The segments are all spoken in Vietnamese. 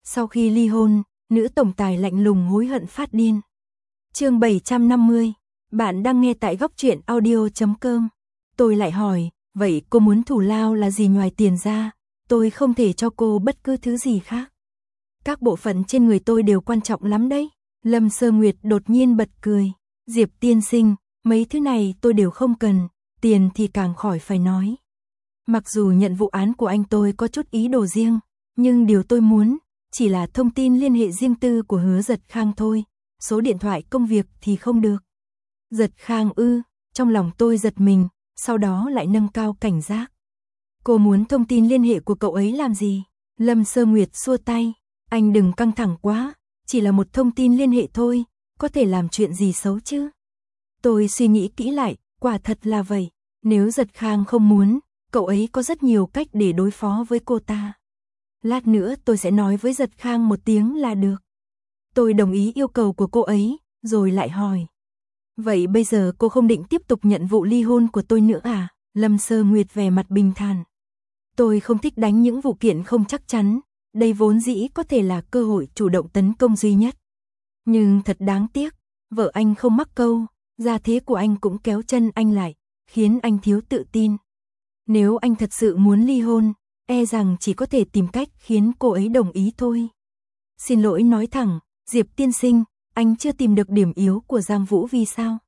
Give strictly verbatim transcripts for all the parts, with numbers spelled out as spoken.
Sau khi ly hôn, nữ tổng tài lạnh lùng hối hận phát điên. Chương bảy trăm năm mươi, bạn đang nghe tại góc truyện audio chấm com. Tôi lại hỏi, vậy cô muốn thù lao là gì ngoài tiền ra? Tôi không thể cho cô bất cứ thứ gì khác. Các bộ phận trên người tôi đều quan trọng lắm đấy. Lâm Sơ Nguyệt đột nhiên bật cười. Diệp tiên sinh, mấy thứ này tôi đều không cần, tiền thì càng khỏi phải nói. Mặc dù nhận vụ án của anh tôi có chút ý đồ riêng, nhưng điều tôi muốn chỉ là thông tin liên hệ riêng tư của Hứa Giật Khang thôi, số điện thoại công việc thì không được. Giật Khang ư? Trong lòng tôi giật mình, sau đó lại nâng cao cảnh giác. Cô muốn thông tin liên hệ của cậu ấy làm gì? Lâm Sơ Nguyệt xua tay, anh đừng căng thẳng quá, chỉ là một thông tin liên hệ thôi, có thể làm chuyện gì xấu chứ? Tôi suy nghĩ kỹ lại, quả thật là vậy, nếu Giật Khang không muốn, cậu ấy có rất nhiều cách để đối phó với cô ta. Lát nữa tôi sẽ nói với Giật Khang một tiếng là được. Tôi đồng ý yêu cầu của cô ấy, rồi lại hỏi. Vậy bây giờ cô không định tiếp tục nhận vụ ly hôn của tôi nữa à? Lâm Sơ Nguyệt vẻ mặt bình thản. Tôi không thích đánh những vụ kiện không chắc chắn, đây vốn dĩ có thể là cơ hội chủ động tấn công duy nhất. Nhưng thật đáng tiếc, vợ anh không mắc câu, gia thế của anh cũng kéo chân anh lại, khiến anh thiếu tự tin. Nếu anh thật sự muốn ly hôn, e rằng chỉ có thể tìm cách khiến cô ấy đồng ý thôi. Xin lỗi nói thẳng, Diệp tiên sinh, anh chưa tìm được điểm yếu của Giang Vũ vì sao?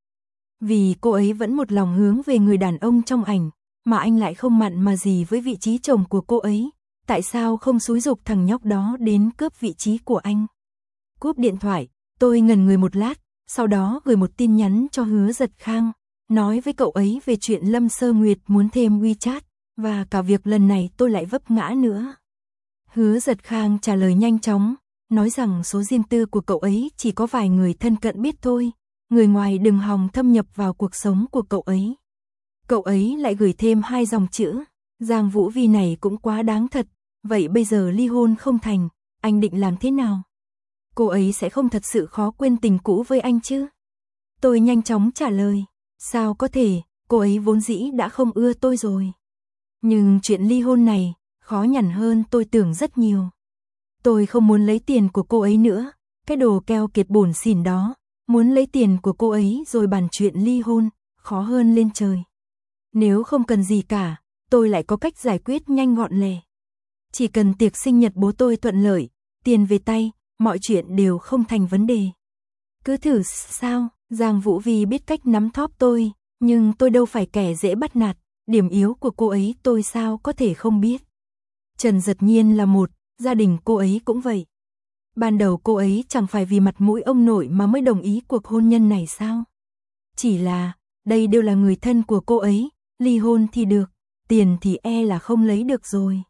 Vì cô ấy vẫn một lòng hướng về người đàn ông trong ảnh, mà anh lại không mặn mà gì với vị trí chồng của cô ấy. Tại sao không xúi giục thằng nhóc đó đến cướp vị trí của anh? Cúp điện thoại, tôi ngần người một lát, sau đó gửi một tin nhắn cho Hứa Giật Khang, nói với cậu ấy về chuyện Lâm Sơ Nguyệt muốn thêm WeChat, và cả việc lần này tôi lại vấp ngã nữa. Hứa Giật Khang trả lời nhanh chóng, nói rằng số riêng tư của cậu ấy chỉ có vài người thân cận biết thôi, người ngoài đừng hòng thâm nhập vào cuộc sống của cậu ấy. Cậu ấy lại gửi thêm hai dòng chữ, Giang Vũ Vi này cũng quá đáng thật, vậy bây giờ ly hôn không thành, anh định làm thế nào? Cô ấy sẽ không thật sự khó quên tình cũ với anh chứ? Tôi nhanh chóng trả lời, sao có thể, cô ấy vốn dĩ đã không ưa tôi rồi. Nhưng chuyện ly hôn này, khó nhằn hơn tôi tưởng rất nhiều. Tôi không muốn lấy tiền của cô ấy nữa, cái đồ keo kiệt bổn xỉn đó, muốn lấy tiền của cô ấy rồi bàn chuyện ly hôn, khó hơn lên trời. Nếu không cần gì cả, tôi lại có cách giải quyết nhanh gọn lẹ. Chỉ cần tiệc sinh nhật bố tôi thuận lợi, tiền về tay, mọi chuyện đều không thành vấn đề. Cứ thử sao, Giang Vũ Vi biết cách nắm thóp tôi, nhưng tôi đâu phải kẻ dễ bắt nạt, điểm yếu của cô ấy tôi sao có thể không biết. Trần Giật Nhiên là một, gia đình cô ấy cũng vậy. Ban đầu cô ấy chẳng phải vì mặt mũi ông nội mà mới đồng ý cuộc hôn nhân này sao? Chỉ là, đây đều là người thân của cô ấy, ly hôn thì được, tiền thì e là không lấy được rồi.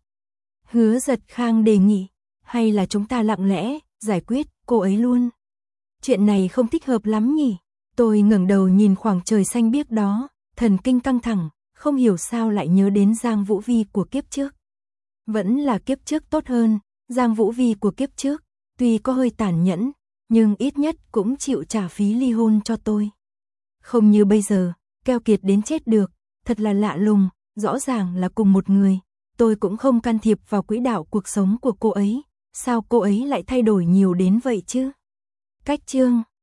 Hứa Giật Khang đề nghị, hay là chúng ta lặng lẽ, giải quyết cô ấy luôn. Chuyện này không thích hợp lắm nhỉ? Tôi ngẩng đầu nhìn khoảng trời xanh biếc đó, thần kinh căng thẳng, không hiểu sao lại nhớ đến Giang Vũ Vi của kiếp trước. Vẫn là kiếp trước tốt hơn, Giang Vũ Vi của kiếp trước, tuy có hơi tàn nhẫn, nhưng ít nhất cũng chịu trả phí ly hôn cho tôi. Không như bây giờ, keo kiệt đến chết được, thật là lạ lùng, rõ ràng là cùng một người, tôi cũng không can thiệp vào quỹ đạo cuộc sống của cô ấy, sao cô ấy lại thay đổi nhiều đến vậy chứ? Cách chương